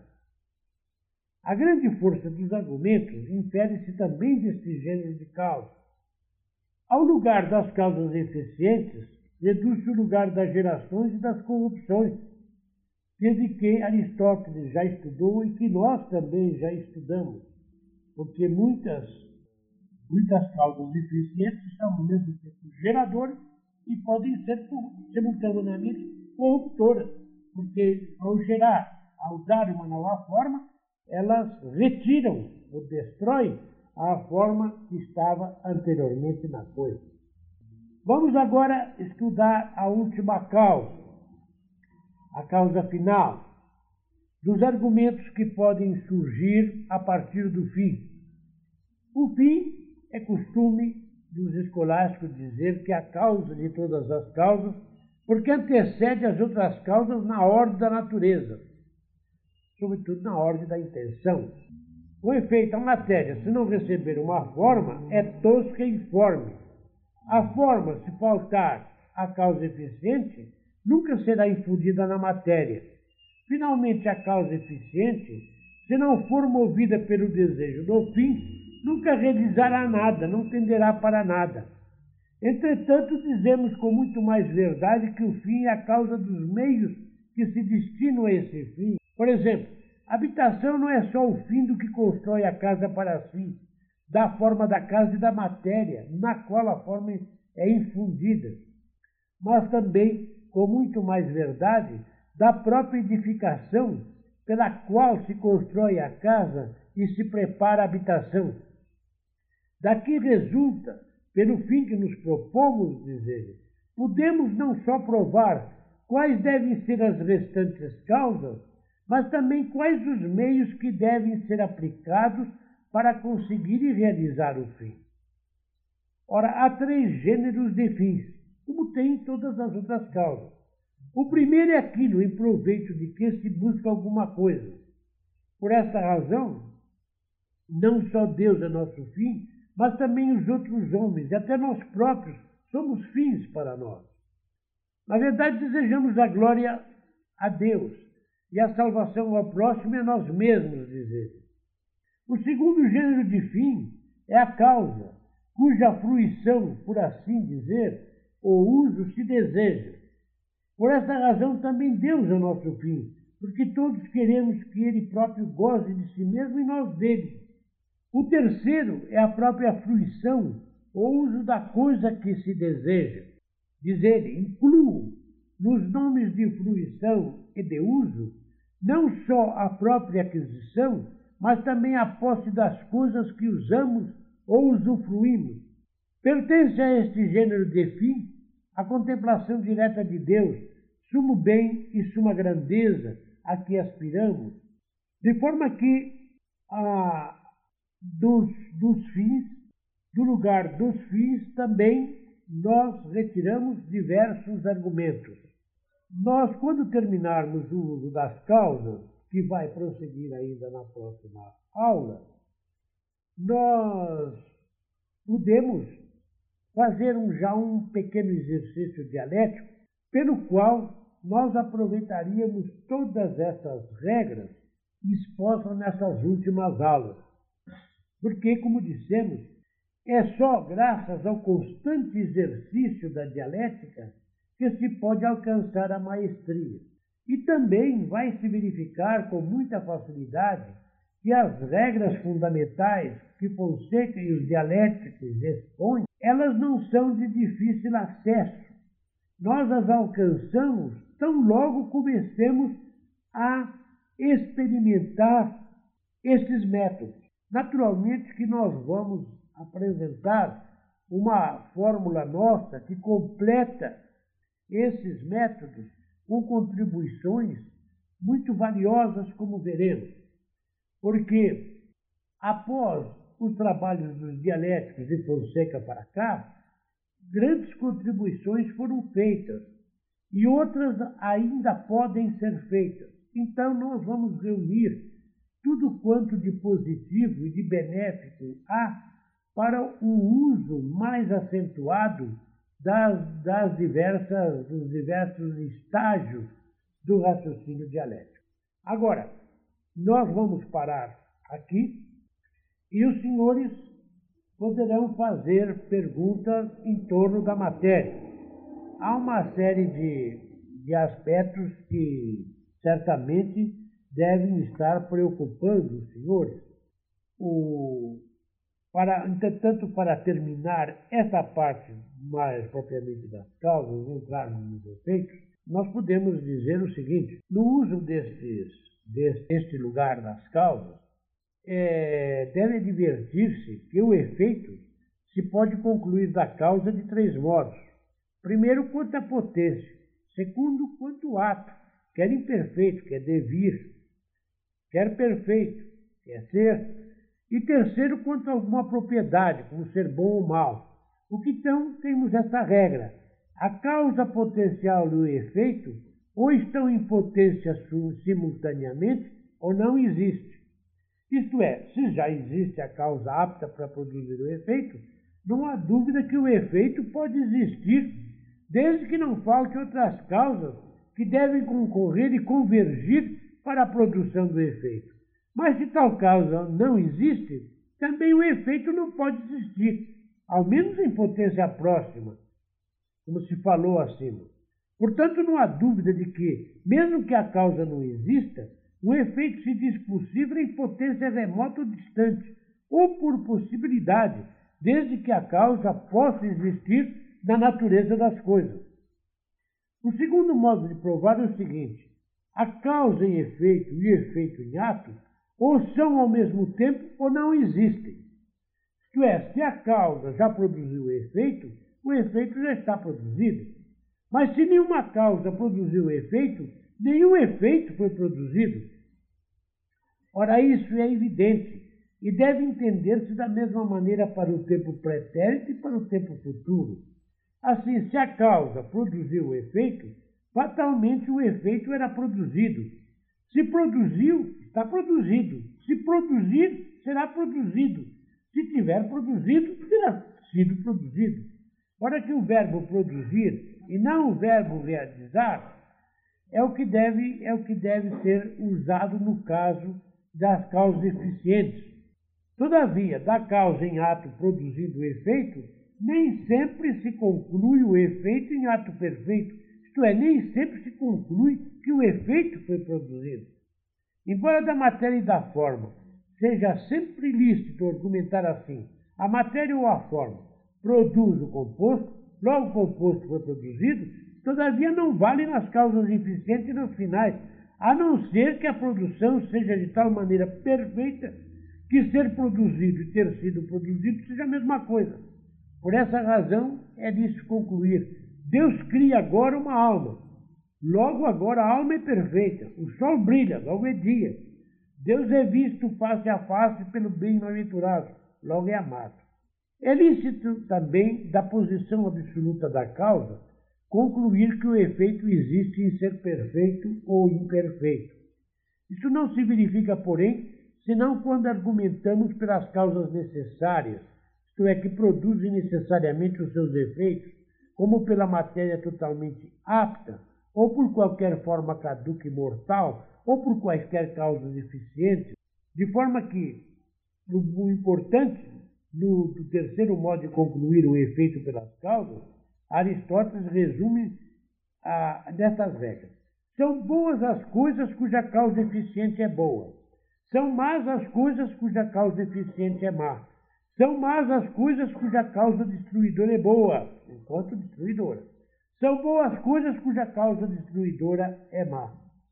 A grande força dos argumentos infere-se também deste gênero de causa. Ao lugar das causas eficientes, reduz-se o lugar das gerações e das corrupções, desde que Aristóteles já estudou e que nós também já estudamos, porque muitas, muitas causas eficientes são ao mesmo tempo geradoras e podem ser simultaneamente corruptoras, porque ao gerar, ao dar uma nova forma, elas retiram ou destroem a forma que estava anteriormente na coisa. Vamos agora estudar a última causa, a causa final, dos argumentos que podem surgir a partir do fim. O fim é costume dos escolásticos dizer que é a causa de todas as causas, porque antecede as outras causas na ordem da natureza, sobretudo na ordem da intenção. Com efeito, a matéria, se não receber uma forma, é tosca e informe. A forma, se faltar a causa eficiente, nunca será infundida na matéria. Finalmente, a causa eficiente, se não for movida pelo desejo do fim, nunca realizará nada, não tenderá para nada. Entretanto, dizemos com muito mais verdade que o fim é a causa dos meios que se destinam a esse fim. Por exemplo, a habitação não é só o fim do que constrói a casa para si, da forma da casa e da matéria, na qual a forma é infundida, mas também, com muito mais verdade, da própria edificação pela qual se constrói a casa e se prepara a habitação. Daqui resulta, pelo fim que nos propomos dizer, podemos não só provar quais devem ser as restantes causas, mas também quais os meios que devem ser aplicados para conseguir e realizar o fim. Ora, há três gêneros de fins, como tem em todas as outras causas. O primeiro é aquilo em proveito de que se busca alguma coisa. Por essa razão, não só Deus é nosso fim, mas também os outros homens, e até nós próprios, somos fins para nós. Na verdade, desejamos a glória a Deus e a salvação ao próximo e a nós mesmos, dizer. O segundo gênero de fim é a causa, cuja fruição, por assim dizer, ou uso se deseja. Por essa razão também Deus é o nosso fim, porque todos queremos que Ele próprio goze de si mesmo e nós dele. O terceiro é a própria fruição, ou uso da coisa que se deseja. Diz ele, incluo nos nomes de fruição e de uso, não só a própria aquisição, mas também a posse das coisas que usamos ou usufruímos. Pertence a este gênero de fim a contemplação direta de Deus, sumo bem e suma grandeza a que aspiramos, de forma que a, dos, dos fins, do lugar dos fins, também nós retiramos diversos argumentos. Nós, quando terminarmos o uso das causas, que vai prosseguir ainda na próxima aula, nós podemos fazer um, já um pequeno exercício dialético, pelo qual nós aproveitaríamos todas essas regras expostas nessas últimas aulas. Porque, como dissemos, é só graças ao constante exercício da dialética que se pode alcançar a maestria. E também vai se verificar com muita facilidade que as regras fundamentais que Fonseca e os dialéticos expõem, elas não são de difícil acesso. Nós as alcançamos tão logo comecemos a experimentar esses métodos. Naturalmente que nós vamos apresentar uma fórmula nossa que completa esses métodos com contribuições muito valiosas, como veremos. Porque após os trabalhos dos dialéticos de Fonseca para cá, grandes contribuições foram feitas e outras ainda podem ser feitas. Então nós vamos reunir tudo quanto de positivo e de benéfico há para o uso mais acentuado das, das diversas, dos diversos estágios do raciocínio dialético. Agora, nós vamos parar aqui e os senhores poderão fazer perguntas em torno da matéria. Há uma série de, de aspectos que certamente devem estar preocupando os senhores. O, para, entretanto, para terminar essa parte mais propriamente das causas, entrarmos nos efeitos, nós podemos dizer o seguinte: no uso destes, deste lugar das causas, é, deve advertir-se que o efeito se pode concluir da causa de três modos. Primeiro, quanto à potência. Segundo, quanto ao ato, quer imperfeito, quer devir, quer perfeito, quer ser. E terceiro, quanto a alguma propriedade, como ser bom ou mal. O que então temos essa regra: a causa potencial e o efeito ou estão em potência simultaneamente ou não existe. Isto é, se já existe a causa apta para produzir o efeito, não há dúvida que o efeito pode existir, desde que não falte outras causas que devem concorrer e convergir para a produção do efeito. Mas se tal causa não existe, também o efeito não pode existir, ao menos em potência próxima, como se falou acima. Portanto, não há dúvida de que, mesmo que a causa não exista, o efeito se diz possível em potência remota ou distante, ou por possibilidade, desde que a causa possa existir na natureza das coisas. O segundo modo de provar é o seguinte: a causa em efeito e o efeito em ato ou são ao mesmo tempo ou não existem. Isto é, se a causa já produziu o efeito, o efeito já está produzido. Mas se nenhuma causa produziu o efeito, nenhum efeito foi produzido. Ora, isso é evidente e deve entender-se da mesma maneira para o tempo pretérito e para o tempo futuro. Assim, se a causa produziu o efeito, fatalmente o efeito era produzido. Se produziu, está produzido. Se produzir, será produzido. Se tiver produzido, terá sido produzido. Ora que o verbo produzir e não o verbo realizar é o que deve, é o que deve ser usado no caso das causas eficientes. Todavia, da causa em ato produzindo o efeito, nem sempre se conclui o efeito em ato perfeito, isto é, nem sempre se conclui que o efeito foi produzido. Embora da matéria e da forma seja sempre lícito argumentar assim: a matéria ou a forma produz o composto, logo o composto foi produzido, todavia não vale nas causas eficientes e nas finais, a não ser que a produção seja de tal maneira perfeita que ser produzido e ter sido produzido seja a mesma coisa. Por essa razão é de se concluir: Deus cria agora uma alma. Logo agora a alma é perfeita. O sol brilha, logo é dia. Deus é visto face a face pelo bem-aventurado, logo é amado. É lícito também, da posição absoluta da causa, concluir que o efeito existe em ser perfeito ou imperfeito. Isso não se verifica, porém, senão quando argumentamos pelas causas necessárias, isto é, que produzem necessariamente os seus efeitos, como pela matéria totalmente apta, ou por qualquer forma caduca e mortal, ou por quaisquer causas eficientes, de forma que o importante no, do terceiro modo de concluir o efeito pelas causas, Aristóteles resume a, dessas regras: são boas as coisas cuja causa eficiente é boa, são más as coisas cuja causa eficiente é má, são más as coisas cuja causa destruidora é boa, enquanto destruidora. São boas coisas cuja causa destruidora é má.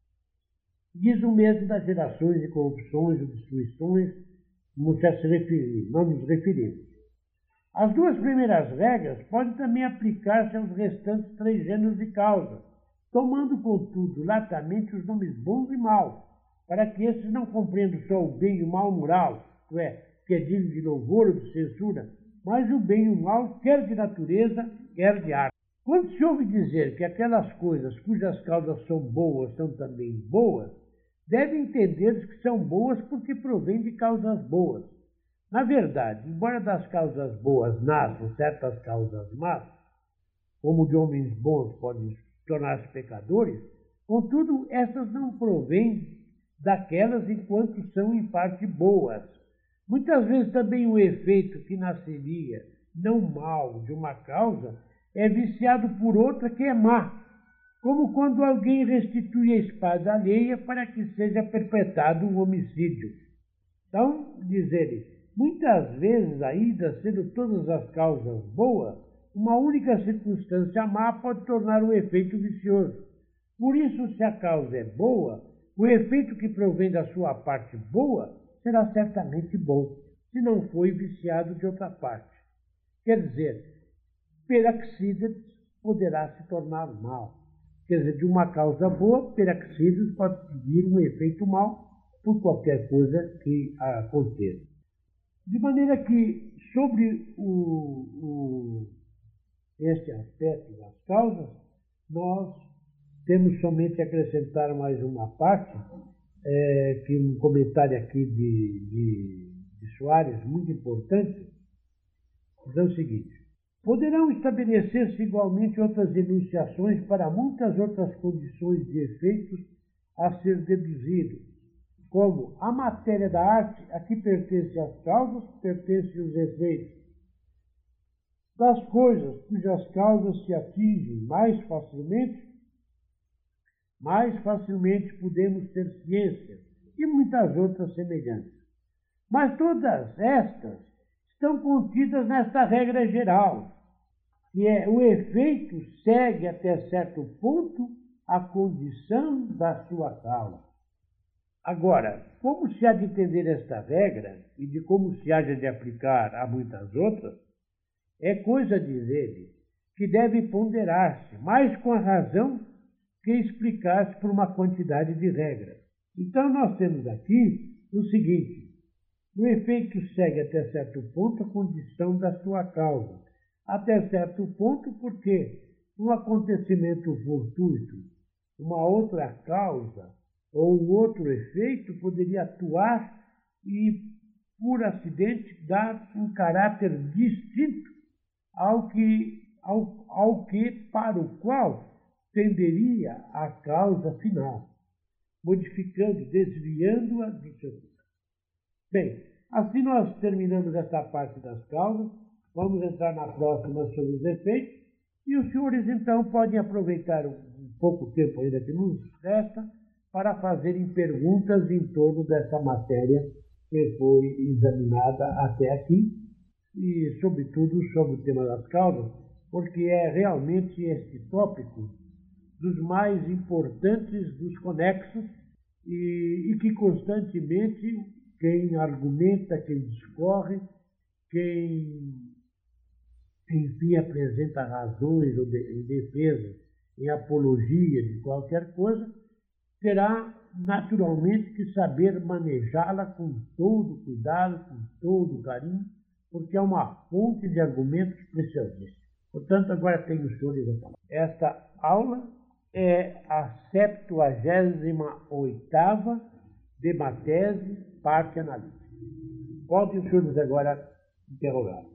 Diz o mesmo das gerações de corrupções e destruições, como já se referiu, não nos referimos. As duas primeiras regras podem também aplicar-se aos restantes três gêneros de causa, tomando, contudo, latamente os nomes bons e maus, para que esses não compreendam só o bem e o mal moral, isto é, que é digno de louvor ou de censura, mas o bem e o mal, quer de natureza, quer de arte. Quando se ouve dizer que aquelas coisas cujas causas são boas são também boas, deve entender-se que são boas porque provêm de causas boas. Na verdade, embora das causas boas nasçam certas causas más, como de homens bons podem tornar-se pecadores, contudo, essas não provêm daquelas enquanto são em parte boas. Muitas vezes também o efeito que nasceria, não mal, de uma causa, é viciado por outra que é má, como quando alguém restitui a espada alheia para que seja perpetrado um homicídio. Então, diz ele, muitas vezes, ainda sendo todas as causas boas, uma única circunstância má pode tornar o efeito vicioso. Por isso, se a causa é boa, o efeito que provém da sua parte boa será certamente bom, se não foi viciado de outra parte. Quer dizer, per accident poderá se tornar mal. Quer dizer, de uma causa boa, per accident pode vir um efeito mal por qualquer coisa que aconteça. De maneira que, sobre o, o, este aspecto das causas, nós temos somente a acrescentar mais uma parte, é, que um comentário aqui de, de, de Soares, muito importante, diz o seguinte: poderão estabelecer-se igualmente outras enunciações para muitas outras condições de efeitos a ser deduzidos, como a matéria da arte, a que pertence às causas, pertence os efeitos. Das coisas cujas causas se atingem mais facilmente, mais facilmente podemos ter ciência, e muitas outras semelhantes. Mas todas estas estão contidas nesta regra geral, que é o efeito segue até certo ponto a condição da sua causa. Agora, como se há de entender esta regra e de como se haja de aplicar a muitas outras, é coisa, diz ele, que deve ponderar-se mais com a razão que explicar-se por uma quantidade de regras. Então, nós temos aqui o seguinte: o efeito segue até certo ponto a condição da sua causa. Até certo ponto, porque um acontecimento fortuito, uma outra causa ou um outro efeito poderia atuar e, por acidente, dar um caráter distinto ao que, ao, ao que para o qual tenderia a causa final, modificando, desviando-a de seu curso. Bem, assim nós terminamos esta parte das causas. Vamos entrar na próxima sobre os efeitos, e os senhores então podem aproveitar um pouco tempo ainda que nos resta para fazerem perguntas em torno dessa matéria que foi examinada até aqui, e sobretudo sobre o tema das causas, porque é realmente este tópico dos mais importantes dos conexos e, e que constantemente quem argumenta, quem discorre, quem, enfim, apresenta razões ou de, em defesa, em apologia de qualquer coisa, terá naturalmente que saber manejá-la com todo cuidado, com todo carinho, porque é uma fonte de argumentos preciosíssimos. Portanto, agora tenho os senhores a falar. Esta aula é a septuagésima oitava de uma tese, parte analítica. Podem os senhores agora interrogar.